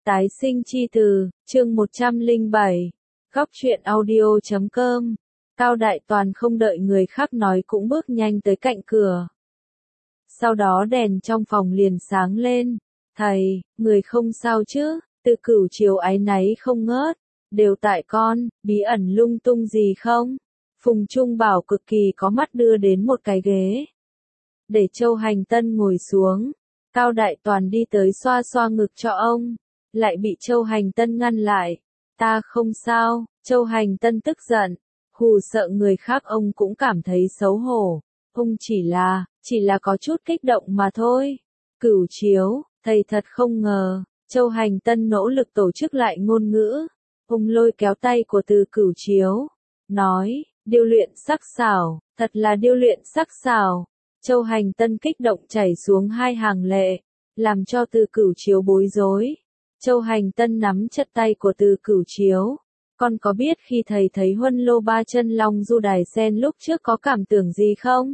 Tái sinh chi từ, chương 107. Góc truyện audio.com. Cao Đại Toàn không đợi người khác nói cũng bước nhanh tới cạnh cửa. Sau đó đèn trong phòng liền sáng lên. Thầy, người không sao chứ? Từ Cửu Chiếu áy náy không ngớt. Đều tại con, bí ẩn lung tung gì không? Phùng Trung Bảo cực kỳ có mắt đưa đến một cái ghế. Để Châu Hành Tân ngồi xuống. Cao Đại Toàn đi tới xoa xoa ngực cho ông. Lại bị Châu Hành Tân ngăn lại. Ta không sao. Châu Hành Tân tức giận. Hù sợ người khác ông cũng cảm thấy xấu hổ. Ông chỉ là có chút kích động mà thôi. Cửu Chiếu, thầy thật không ngờ. Châu Hành Tân nỗ lực tổ chức lại ngôn ngữ. Ông lôi kéo tay của Từ Cửu Chiếu. Nói, điêu luyện sắc sảo, thật là điêu luyện sắc sảo. Châu Hành Tân kích động chảy xuống hai hàng lệ. Làm cho Từ Cửu Chiếu bối rối. Châu Hành Tân nắm chặt tay của Từ Cửu Chiếu. Con có biết khi thầy thấy Huân Lô Ba Chân Long Du Đài Sen lúc trước có cảm tưởng gì không?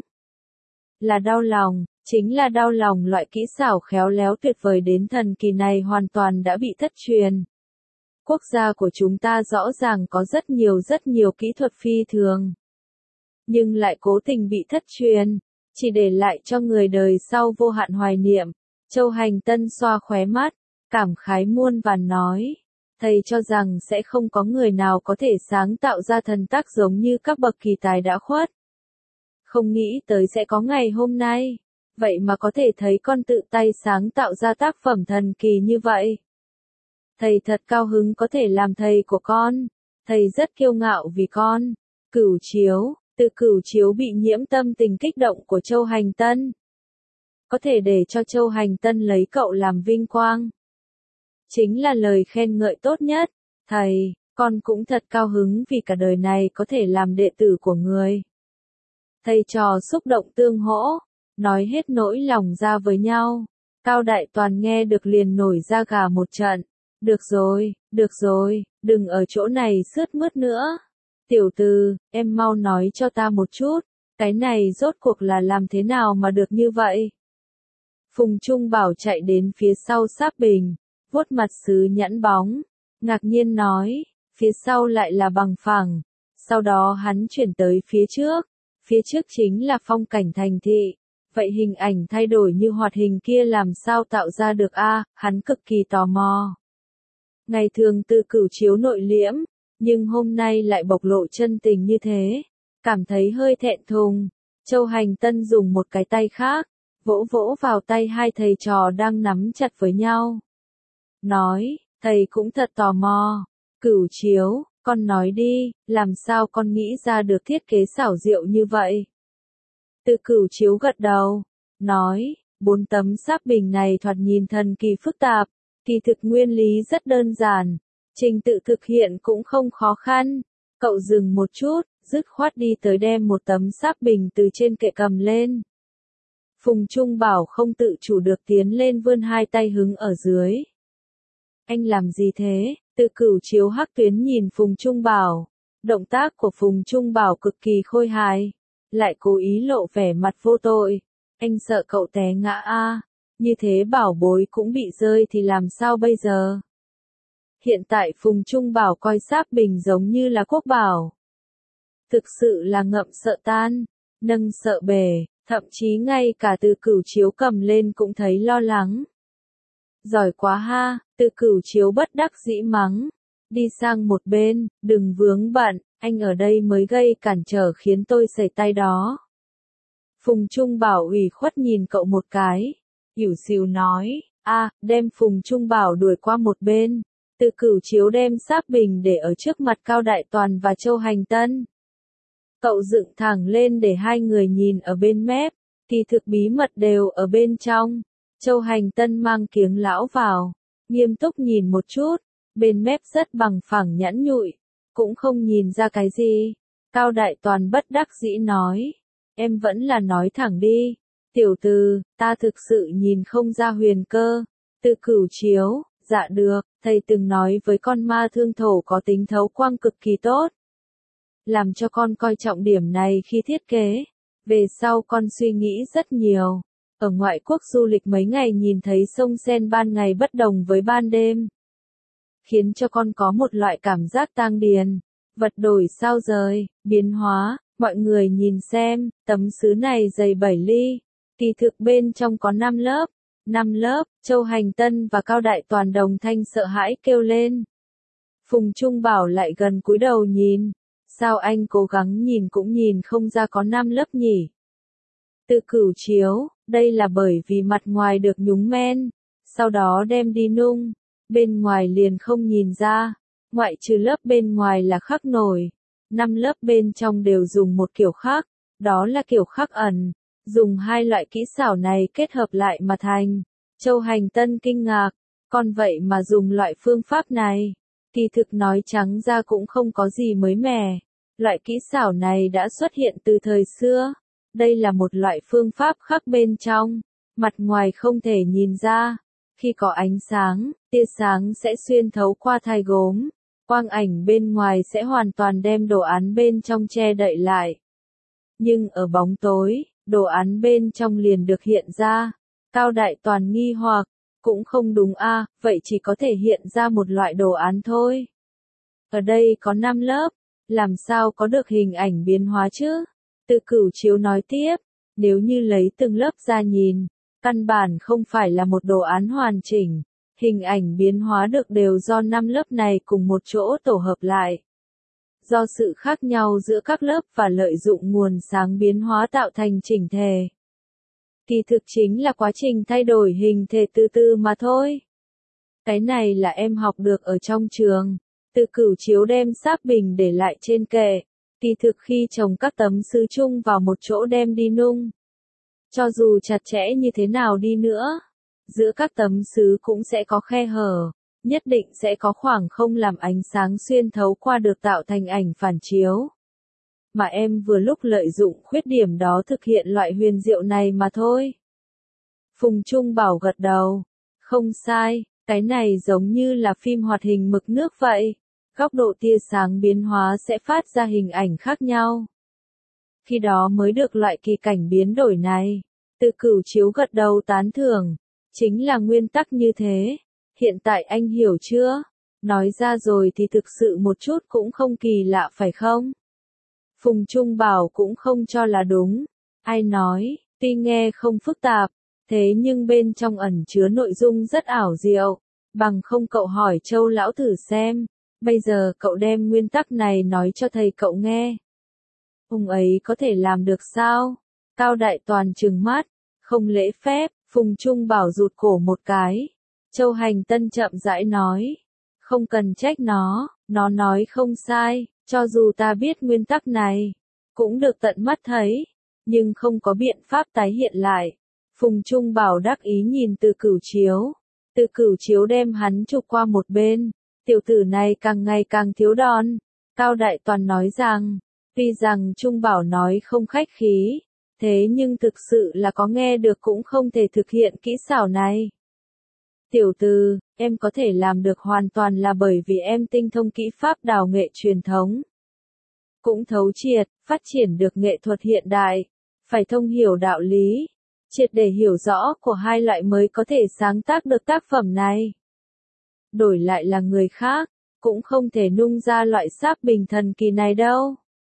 Là đau lòng, chính là đau lòng. Loại kỹ xảo khéo léo tuyệt vời đến thần kỳ này hoàn toàn đã bị thất truyền. Quốc gia của chúng ta rõ ràng có rất nhiều kỹ thuật phi thường. Nhưng lại cố tình bị thất truyền, chỉ để lại cho người đời sau vô hạn hoài niệm. Châu Hành Tân xoa khóe mắt, cảm khái muôn vàn nói. Thầy cho rằng sẽ không có người nào có thể sáng tạo ra thần tác giống như các bậc kỳ tài đã khuất. Không nghĩ tới sẽ có ngày hôm nay. Vậy mà có thể thấy con tự tay sáng tạo ra tác phẩm thần kỳ như vậy. Thầy thật cao hứng có thể làm thầy của con. Thầy rất kiêu ngạo vì con. Cửu Chiếu, Từ Cửu Chiếu bị nhiễm tâm tình kích động của Châu Hành Tân. Có thể để cho Châu Hành Tân lấy cậu làm vinh quang. Chính là lời khen ngợi tốt nhất. Thầy, con cũng thật cao hứng vì cả đời này có thể làm đệ tử của người. Thầy trò xúc động tương hỗ, nói hết nỗi lòng ra với nhau. Cao Đại Toàn nghe được liền nổi da gà một trận. Được rồi, đừng ở chỗ này sướt mướt nữa. Tiểu Từ, em mau nói cho ta một chút, cái này rốt cuộc là làm thế nào mà được như vậy? Phùng Trung Bảo chạy đến phía sau sáp bình, vuốt mặt sứ nhẵn bóng, ngạc nhiên nói, phía sau lại là bằng phẳng. Sau đó hắn chuyển tới phía trước chính là phong cảnh thành thị. Vậy hình ảnh thay đổi như hoạt hình kia làm sao tạo ra được a? Hắn cực kỳ tò mò. Ngày thường Từ Cửu Chiếu nội liễm, nhưng hôm nay lại bộc lộ chân tình như thế, cảm thấy hơi thẹn thùng. Châu Hành Tân dùng một cái tay khác, vỗ vỗ vào tay hai thầy trò đang nắm chặt với nhau. Nói, thầy cũng thật tò mò. Cửu Chiếu, con nói đi, làm sao con nghĩ ra được thiết kế xảo diệu như vậy? Từ Cửu Chiếu gật đầu, nói, 4 tấm sáp bình này thoạt nhìn thần kỳ phức tạp, kỳ thực nguyên lý rất đơn giản, trình tự thực hiện cũng không khó khăn. Cậu dừng một chút, dứt khoát đi tới đem một tấm sáp bình từ trên kệ cầm lên. Phùng Trung Bảo không tự chủ được tiến lên vươn hai tay hứng ở dưới. Anh làm gì thế? Từ Cửu Chiếu hắc tuyến nhìn Phùng Trung Bảo. Động tác của Phùng Trung Bảo cực kỳ khôi hài, lại cố ý lộ vẻ mặt vô tội. Anh sợ cậu té ngã a, như thế bảo bối cũng bị rơi thì làm sao bây giờ? Hiện tại Phùng Trung Bảo coi sáp bình giống như là quốc bảo. Thực sự là ngậm sợ tan, nâng sợ bể, thậm chí ngay cả Từ Cửu Chiếu cầm lên cũng thấy lo lắng. Giỏi quá ha, Từ Cửu Chiếu bất đắc dĩ mắng. Đi sang một bên, đừng vướng bận, anh ở đây mới gây cản trở khiến tôi sẩy tay đó. Phùng Trung Bảo ủy khuất nhìn cậu một cái. Ỉu xìu nói, đem Phùng Trung Bảo đuổi qua một bên. Từ Cửu Chiếu đem sáp bình để ở trước mặt Cao Đại Toàn và Châu Hành Tân. Cậu dựng thẳng lên để hai người nhìn ở bên mép, kỳ thực bí mật đều ở bên trong. Châu Hành Tân mang kiếng lão vào, nghiêm túc nhìn một chút, bên mép rất bằng phẳng nhẵn nhụi, cũng không nhìn ra cái gì. Cao Đại Toàn bất đắc dĩ nói, em vẫn là nói thẳng đi. Tiểu Từ, ta thực sự nhìn không ra huyền cơ. Từ Cửu Chiếu, dạ được, thầy từng nói với con ma thương thổ có tính thấu quang cực kỳ tốt. Làm cho con coi trọng điểm này khi thiết kế. Về sau con suy nghĩ rất nhiều. Ở ngoại quốc du lịch mấy ngày nhìn thấy sông Sen ban ngày bất đồng với ban đêm. khiến cho con có một loại cảm giác tang điền, vật đổi sao rời, biến hóa. Mọi người nhìn xem, tấm sứ này dày 7 ly, kỳ thực bên trong có 5 lớp. 5 lớp, Châu Hành Tân và Cao Đại Toàn đồng thanh sợ hãi kêu lên. Phùng Trung Bảo lại gần cúi đầu nhìn, sao anh cố gắng nhìn cũng nhìn không ra có 5 lớp nhỉ? Từ Cửu chiếu, đây là bởi vì mặt ngoài được nhúng men, sau đó đem đi nung, bên ngoài liền không nhìn ra, ngoại trừ lớp bên ngoài là khắc nổi. 5 lớp bên trong đều dùng một kiểu khác, đó là kiểu khắc ẩn, dùng hai loại kỹ xảo này kết hợp lại mà thành. Châu Hành Tân kinh ngạc, còn vậy mà dùng loại phương pháp này, kỳ thực nói trắng ra cũng không có gì mới mẻ. Loại kỹ xảo này đã xuất hiện từ thời xưa, đây là một loại phương pháp khắc bên trong, mặt ngoài không thể nhìn ra. Khi có ánh sáng, tia sáng sẽ xuyên thấu qua thai gốm. Quang ảnh bên ngoài sẽ hoàn toàn đem đồ án bên trong che đậy lại. Nhưng ở bóng tối, đồ án bên trong liền được hiện ra. Cao Đại Toàn nghi hoặc, cũng không đúng a, vậy chỉ có thể hiện ra một loại đồ án thôi. Ở đây có 5 lớp, làm sao có được hình ảnh biến hóa chứ? Từ Cửu chiếu nói tiếp, nếu như lấy từng lớp ra nhìn, căn bản không phải là một đồ án hoàn chỉnh. Hình ảnh biến hóa được đều do 5 lớp này cùng một chỗ tổ hợp lại. Do sự khác nhau giữa các lớp và lợi dụng nguồn sáng biến hóa tạo thành chỉnh thể. Kỳ thực chính là quá trình thay đổi hình thể từ từ mà thôi. Cái này là em học được ở trong trường. Từ Cửu chiếu đem sáp bình để lại trên kệ. Kỳ thực khi chồng các tấm sứ chung vào một chỗ đem đi nung. Cho dù chặt chẽ như thế nào đi nữa, giữa các tấm sứ cũng sẽ có khe hở, nhất định sẽ có khoảng không làm ánh sáng xuyên thấu qua được tạo thành ảnh phản chiếu. Mà em vừa lúc lợi dụng khuyết điểm đó thực hiện loại huyền diệu này mà thôi. Phùng Trung Bảo gật đầu, không sai, cái này giống như là phim hoạt hình mực nước vậy. Góc độ tia sáng biến hóa sẽ phát ra hình ảnh khác nhau. Khi đó mới được loại kỳ cảnh biến đổi này. Từ Cửu chiếu gật đầu tán thưởng. Chính là nguyên tắc như thế. Hiện tại anh hiểu chưa? Nói ra rồi thì thực sự một chút cũng không kỳ lạ phải không? Phùng Trung Bảo cũng không cho là đúng. Ai nói, tuy nghe không phức tạp, thế nhưng bên trong ẩn chứa nội dung rất ảo diệu. Bằng không cậu hỏi Châu lão thử xem. Bây giờ cậu đem nguyên tắc này nói cho thầy cậu nghe. Ông ấy có thể làm được sao? Cao Đại Toàn trừng mắt, không lễ phép. Phùng Trung Bảo rụt cổ một cái. Châu Hành Tân chậm rãi nói. Không cần trách nó nói không sai, cho dù ta biết nguyên tắc này, cũng được tận mắt thấy, nhưng không có biện pháp tái hiện lại. Phùng Trung Bảo đắc ý nhìn Từ Cửu chiếu. Từ Cửu chiếu đem hắn chụp qua một bên. Tiểu tử này càng ngày càng thiếu đòn. Cao Đại Toàn nói rằng, tuy rằng Trung Bảo nói không khách khí, thế nhưng thực sự là có nghe được cũng không thể thực hiện kỹ xảo này. Tiểu tử, em có thể làm được hoàn toàn là bởi vì em tinh thông kỹ pháp đào nghệ truyền thống. Cũng thấu triệt, phát triển được nghệ thuật hiện đại. Phải thông hiểu đạo lý, triệt để hiểu rõ của hai loại mới có thể sáng tác được tác phẩm này. Đổi lại là người khác, cũng không thể nung ra loại sáp bình thần kỳ này đâu.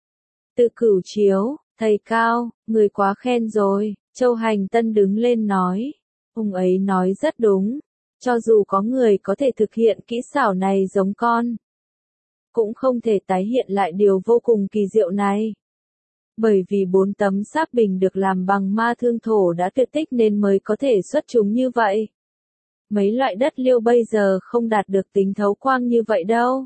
Từ Cửu chiếu, thầy Cao, người quá khen rồi. Châu Hành Tân đứng lên nói. Ông ấy nói rất đúng. Cho dù có người có thể thực hiện kỹ xảo này giống con, cũng không thể tái hiện lại điều vô cùng kỳ diệu này. Bởi vì 4 tấm sáp bình được làm bằng ma thương thổ đã tuyệt tích nên mới có thể xuất chúng như vậy. Mấy loại đất liêu bây giờ không đạt được tính thấu quang như vậy đâu.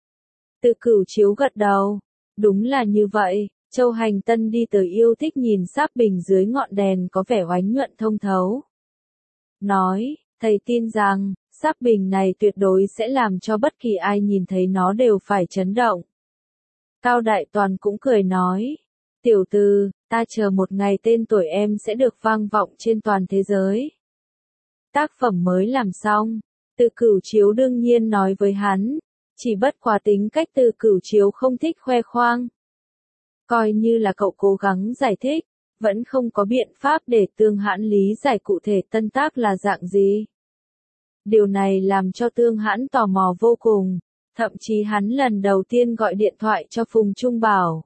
Từ Cửu chiếu gật đầu. Đúng là như vậy. Châu Hành Tân đi tới yêu thích nhìn sáp bình dưới ngọn đèn có vẻ oánh nhuận thông thấu. Nói, thầy tin rằng, sáp bình này tuyệt đối sẽ làm cho bất kỳ ai nhìn thấy nó đều phải chấn động. Cao Đại Toàn cũng cười nói, tiểu tử, ta chờ một ngày tên tuổi em sẽ được vang vọng trên toàn thế giới. Tác phẩm mới làm xong, Từ Cửu chiếu đương nhiên nói với hắn, chỉ bất quá tính cách Từ Cửu chiếu không thích khoe khoang. Coi như là cậu cố gắng giải thích, vẫn không có biện pháp để Tương Hãn lý giải cụ thể tân tác là dạng gì. Điều này làm cho Tương Hãn tò mò vô cùng, thậm chí hắn lần đầu tiên gọi điện thoại cho Phùng Trung Bảo.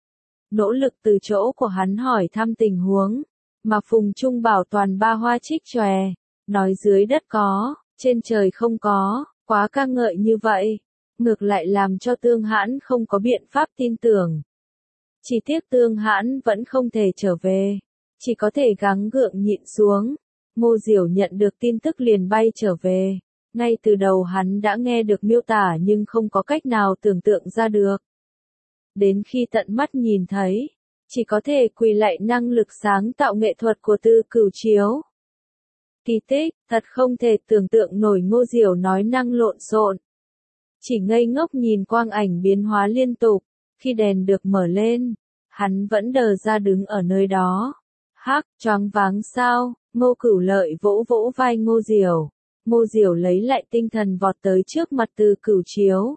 Nỗ lực từ chỗ của hắn hỏi thăm tình huống, mà Phùng Trung Bảo toàn ba hoa trích chòe, nói dưới đất có, trên trời không có, quá ca ngợi như vậy, ngược lại làm cho Tương Hãn không có biện pháp tin tưởng. Chỉ tiếc Tương Hãn vẫn không thể trở về, chỉ có thể gắng gượng nhịn xuống. Ngô Diểu nhận được tin tức liền bay trở về, ngay từ đầu hắn đã nghe được miêu tả nhưng không có cách nào tưởng tượng ra được. Đến khi tận mắt nhìn thấy, chỉ có thể quỳ lạy năng lực sáng tạo nghệ thuật của Tư Cửu Chiếu. Kỳ tích, thật không thể tưởng tượng nổi. Ngô Diểu nói năng lộn xộn. Chỉ ngây ngốc nhìn quang ảnh biến hóa liên tục, khi đèn được mở lên, hắn vẫn đờ ra đứng ở nơi đó. Hắc, choáng váng sao? Ngô Cửu Lợi vỗ vỗ vai Ngô Diểu. Ngô Diểu lấy lại tinh thần vọt tới trước mặt Tư Cửu Chiếu.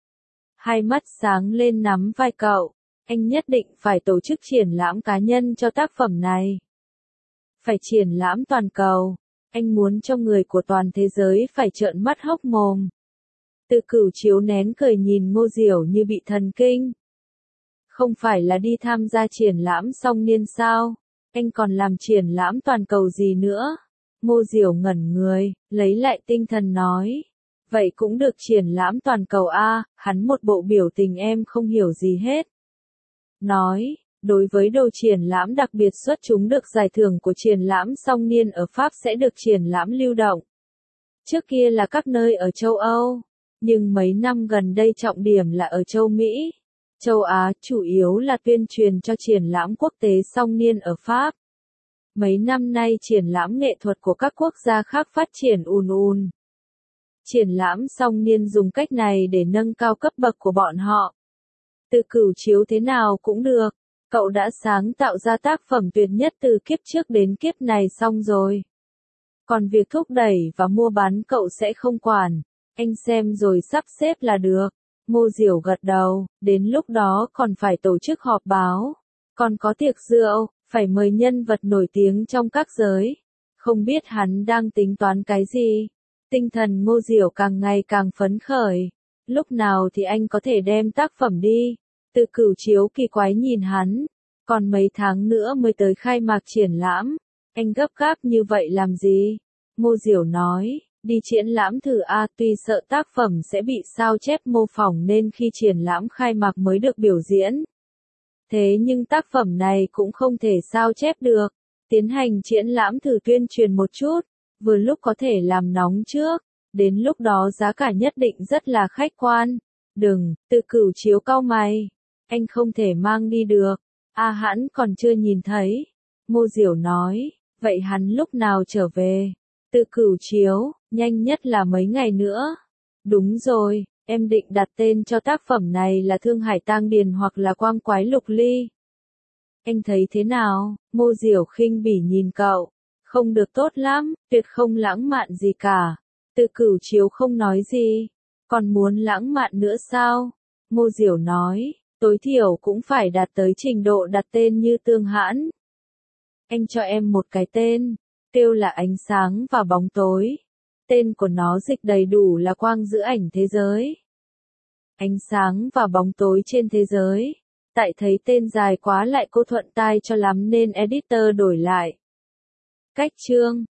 Hai mắt sáng lên nắm vai cậu. Anh nhất định phải tổ chức triển lãm cá nhân cho tác phẩm này. Phải triển lãm toàn cầu. Anh muốn cho người của toàn thế giới phải trợn mắt hốc mồm. Tư Cửu Chiếu nén cười nhìn Ngô Diểu như bị thần kinh. Không phải là đi tham gia triển lãm song niên sao? Anh còn làm triển lãm toàn cầu gì nữa? Ngô Diểu ngẩn người, lấy lại tinh thần nói. Vậy cũng được triển lãm toàn cầu a, hắn một bộ biểu tình em không hiểu gì hết. Nói, đối với đồ triển lãm đặc biệt xuất chúng được giải thưởng của triển lãm song niên ở Pháp sẽ được triển lãm lưu động. Trước kia là các nơi ở châu Âu, nhưng mấy năm gần đây trọng điểm là ở châu Mỹ. Châu Á chủ yếu là tuyên truyền cho triển lãm quốc tế song niên ở Pháp. Mấy năm nay triển lãm nghệ thuật của các quốc gia khác phát triển ùn ùn. Triển lãm song niên dùng cách này để nâng cao cấp bậc của bọn họ. Tư Cửu Chiếu thế nào cũng được, cậu đã sáng tạo ra tác phẩm tuyệt nhất từ kiếp trước đến kiếp này xong rồi. Còn việc thúc đẩy và mua bán cậu sẽ không quản, anh xem rồi sắp xếp là được. Ngô Diểu gật đầu, đến lúc đó còn phải tổ chức họp báo, còn có tiệc rượu, phải mời nhân vật nổi tiếng trong các giới. Không biết hắn đang tính toán cái gì. Tinh thần Ngô Diểu càng ngày càng phấn khởi. Lúc nào thì anh có thể đem tác phẩm đi? Tư Cửu Chiếu kỳ quái nhìn hắn. Còn mấy tháng nữa mới tới khai mạc triển lãm. Anh gấp gáp như vậy làm gì? Ngô Diểu nói, đi triển lãm thử a, tuy sợ tác phẩm sẽ bị sao chép mô phỏng nên khi triển lãm khai mạc mới được biểu diễn. Thế nhưng tác phẩm này cũng không thể sao chép được. Tiến hành triển lãm thử tuyên truyền một chút, vừa lúc có thể làm nóng trước, đến lúc đó giá cả nhất định rất là khách quan. Đừng, Tư Cửu Chiếu cau mày, anh không thể mang đi được, hắn còn chưa nhìn thấy. Ngô Diểu nói, vậy hắn lúc nào trở về? Tư Cửu Chiếu, nhanh nhất là mấy ngày nữa. Đúng rồi, em định đặt tên cho tác phẩm này là Thương Hải Tang Điền hoặc là Quang Quái Lục Ly. Anh thấy thế nào? Ngô Diểu khinh bỉ nhìn cậu. Không được tốt lắm, tuyệt không lãng mạn gì cả. Tư Cửu Chiếu không nói gì. Còn muốn lãng mạn nữa sao? Ngô Diểu nói, tối thiểu cũng phải đạt tới trình độ đặt tên như Tương Hãn. Anh cho em một cái tên, kêu là Ánh Sáng và Bóng Tối. Tên của nó dịch đầy đủ là Quang Giữ Ảnh Thế Giới. Ánh sáng và bóng tối trên thế giới. Tại thấy tên dài quá lại cô thuận tai cho lắm nên editor đổi lại. Cách chương